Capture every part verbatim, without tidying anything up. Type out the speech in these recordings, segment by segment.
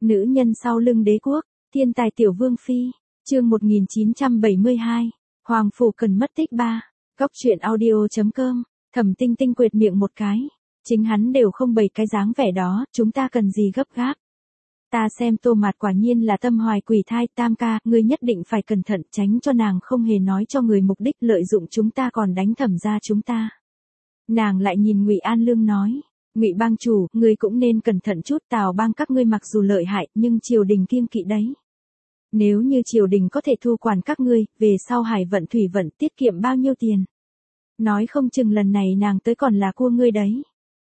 Nữ nhân sau lưng đế quốc, thiên tài tiểu vương phi, chương một nghìn chín trăm bảy mươi hai, Hoàng Phủ Cần mất tích ba, góc truyện audio.com, Thẩm Tinh Tinh quệt miệng một cái, chính hắn đều không bày cái dáng vẻ đó, chúng ta cần gì gấp gáp. Ta xem Tô Mạt quả nhiên là tâm hoài quỷ thai, Tam ca, ngươi nhất định phải cẩn thận tránh cho nàng không hề nói cho người mục đích lợi dụng chúng ta còn đánh Thẩm gia chúng ta. Nàng lại nhìn Ngụy An Lương nói, Ngụy bang chủ, ngươi cũng nên cẩn thận chút, Tào bang các ngươi mặc dù lợi hại, nhưng triều đình kiêng kỵ đấy. Nếu như triều đình có thể thu quản các ngươi, về sau hải vận thủy vận tiết kiệm bao nhiêu tiền. Nói không chừng lần này nàng tới còn là cua ngươi đấy.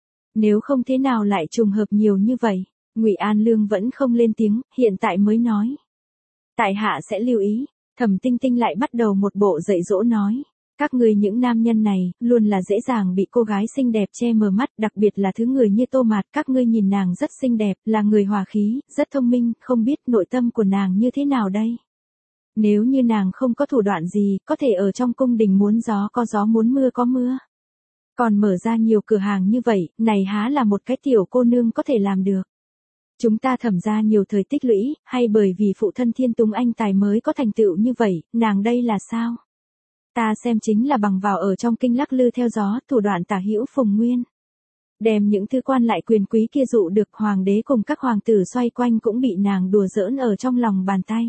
Nếu không thế nào lại trùng hợp nhiều như vậy. Ngụy An Lương vẫn không lên tiếng, hiện tại mới nói. Tại hạ sẽ lưu ý. Thẩm Tinh Tinh lại bắt đầu một bộ dạy dỗ nói. Các ngươi những nam nhân này, luôn là dễ dàng bị cô gái xinh đẹp che mờ mắt, đặc biệt là thứ người như Tô Mạt. Các ngươi nhìn nàng rất xinh đẹp, là người hòa khí, rất thông minh, không biết nội tâm của nàng như thế nào đây. Nếu như nàng không có thủ đoạn gì, có thể ở trong cung đình muốn gió có gió muốn mưa có mưa. Còn mở ra nhiều cửa hàng như vậy, này há là một cái tiểu cô nương có thể làm được. Chúng ta Thẩm ra nhiều thời tích lũy, hay bởi vì phụ thân Thiên Túng anh tài mới có thành tựu như vậy, nàng đây là sao? Ta xem chính là bằng vào ở trong kinh lắc lư theo gió, thủ đoạn tả hữu phùng nguyên. Đem những thư quan lại quyền quý kia dụ được, hoàng đế cùng các hoàng tử xoay quanh cũng bị nàng đùa giỡn ở trong lòng bàn tay.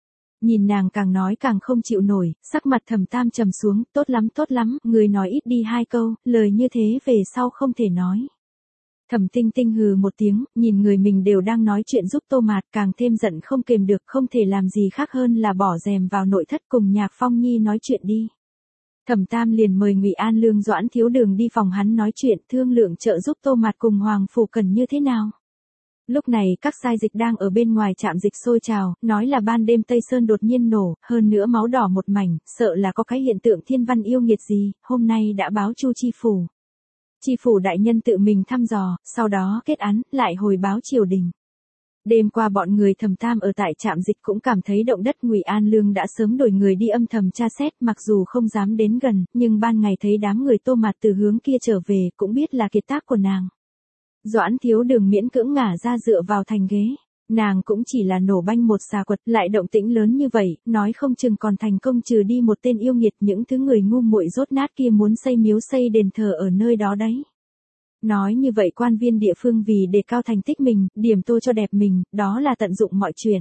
Nhìn nàng càng nói càng không chịu nổi, sắc mặt Thẩm Tam trầm xuống, tốt lắm tốt lắm, người nói ít đi hai câu, lời như thế về sau không thể nói. Thẩm Tinh Tinh hừ một tiếng, nhìn người mình đều đang nói chuyện giúp Tô Mạt, càng thêm giận không kềm được, không thể làm gì khác hơn là bỏ rèm vào nội thất cùng Nhạc Phong Nhi nói chuyện đi. Thẩm Tam liền mời Ngụy An Lương Doãn Thiếu Đường đi phòng hắn nói chuyện, thương lượng trợ giúp Tô Mạt cùng Hoàng Phủ Cần như thế nào. Lúc này các sai dịch đang ở bên ngoài trạm dịch sôi trào, nói là ban đêm Tây Sơn đột nhiên nổ, hơn nữa máu đỏ một mảnh, sợ là có cái hiện tượng thiên văn yêu nghiệt gì, hôm nay đã báo Chu chi phủ. Chi phủ đại nhân tự mình thăm dò, sau đó kết án, lại hồi báo triều đình. Đêm qua bọn người Thẩm Tam ở tại trạm dịch cũng cảm thấy động đất, Ngụy An Lương đã sớm đổi người đi âm thầm tra xét, mặc dù không dám đến gần, nhưng ban ngày thấy đám người Tô Mạt từ hướng kia trở về, cũng biết là kiệt tác của nàng. Doãn Thiếu Đường miễn cưỡng ngả ra dựa vào thành ghế, nàng cũng chỉ là nổ banh một xà quật, lại động tĩnh lớn như vậy, nói không chừng còn thành công trừ đi một tên yêu nghiệt, những thứ người ngu muội rốt nát kia muốn xây miếu xây đền thờ ở nơi đó đấy. Nói như vậy quan viên địa phương vì đề cao thành tích mình, điểm tô cho đẹp mình, đó là tận dụng mọi chuyện.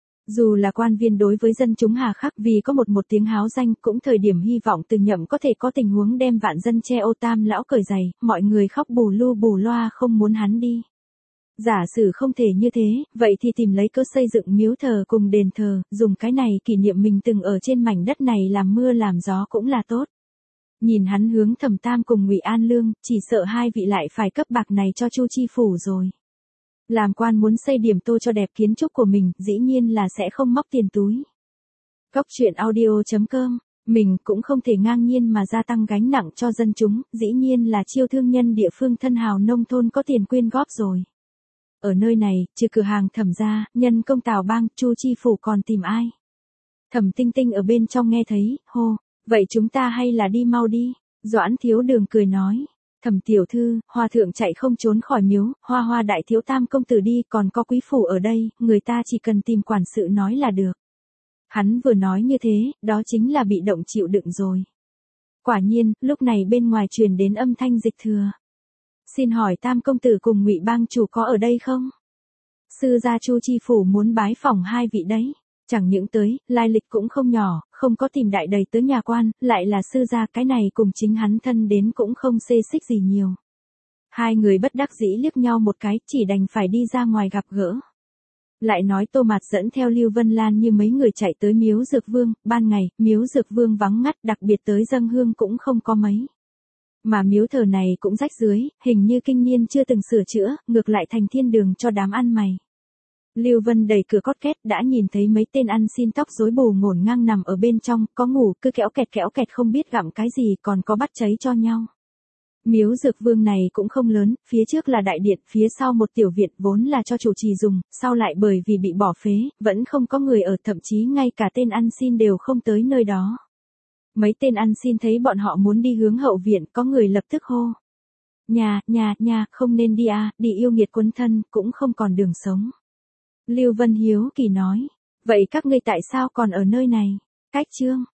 Dù là quan viên đối với dân chúng hà khắc vì có một một tiếng háo danh, cũng thời điểm hy vọng từ nhậm có thể có tình huống đem vạn dân che ô Tam lão cởi giày, mọi người khóc bù lu bù loa không muốn hắn đi. Giả sử không thể như thế, vậy thì tìm lấy cớ xây dựng miếu thờ cùng đền thờ, dùng cái này kỷ niệm mình từng ở trên mảnh đất này làm mưa làm gió cũng là tốt. Nhìn hắn hướng Thẩm Tam cùng Ngụy An Lương, chỉ sợ hai vị lại phải cấp bạc này cho Chu chi phủ rồi. Làm quan muốn xây điểm tô cho đẹp kiến trúc của mình, dĩ nhiên là sẽ không móc tiền túi. Góc truyện audio.com, mình cũng không thể ngang nhiên mà gia tăng gánh nặng cho dân chúng, dĩ nhiên là chiêu thương nhân địa phương thân hào nông thôn có tiền quyên góp rồi. Ở nơi này, trừ cửa hàng Thẩm gia, nhân công Tào bang, Chu chi phủ còn tìm ai? Thẩm Tinh Tinh ở bên trong nghe thấy, hô, vậy chúng ta hay là đi mau đi. Doãn Thiếu Đường cười nói, Thẩm tiểu thư, Hoa thượng chạy không trốn khỏi miếu, Hoa Hoa đại thiếu Tam công tử đi, còn có quý phủ ở đây, người ta chỉ cần tìm quản sự nói là được. Hắn vừa nói như thế, đó chính là bị động chịu đựng rồi. Quả nhiên, lúc này bên ngoài truyền đến âm thanh dịch thừa. Xin hỏi Tam công tử cùng Ngụy bang chủ có ở đây không? Sư gia Chu chi phủ muốn bái phỏng hai vị đấy. Chẳng những tới, lai lịch cũng không nhỏ, không có tìm đại đầy tới nhà quan, lại là sư gia, cái này cùng chính hắn thân đến cũng không xê xích gì nhiều. Hai người bất đắc dĩ liếc nhau một cái, chỉ đành phải đi ra ngoài gặp gỡ. Lại nói Tô Mạt dẫn theo Lưu Vân Lan như mấy người chạy tới miếu Dược Vương, ban ngày, miếu Dược Vương vắng ngắt, đặc biệt tới dâng hương cũng không có mấy. Mà miếu thờ này cũng rách dưới, hình như kinh niên chưa từng sửa chữa, ngược lại thành thiên đường cho đám ăn mày. Lưu Vân đẩy cửa cót két, đã nhìn thấy mấy tên ăn xin tóc rối bù ngổn ngang nằm ở bên trong, có ngủ cứ kéo kẹt kéo kẹt không biết gặm cái gì, còn có bắt cháy cho nhau. Miếu Dược Vương này cũng không lớn, phía trước là đại điện, phía sau một tiểu viện vốn là cho chủ trì dùng, sau lại bởi vì bị bỏ phế, vẫn không có người ở, thậm chí ngay cả tên ăn xin đều không tới nơi đó. Mấy tên ăn xin thấy bọn họ muốn đi hướng hậu viện, có người lập tức hô. Nhà, nhà, nhà, không nên đi à, đi yêu nghiệt quấn thân, cũng không còn đường sống. Lưu Vân hiếu kỳ nói. Vậy các ngươi tại sao còn ở nơi này? Cách Trương.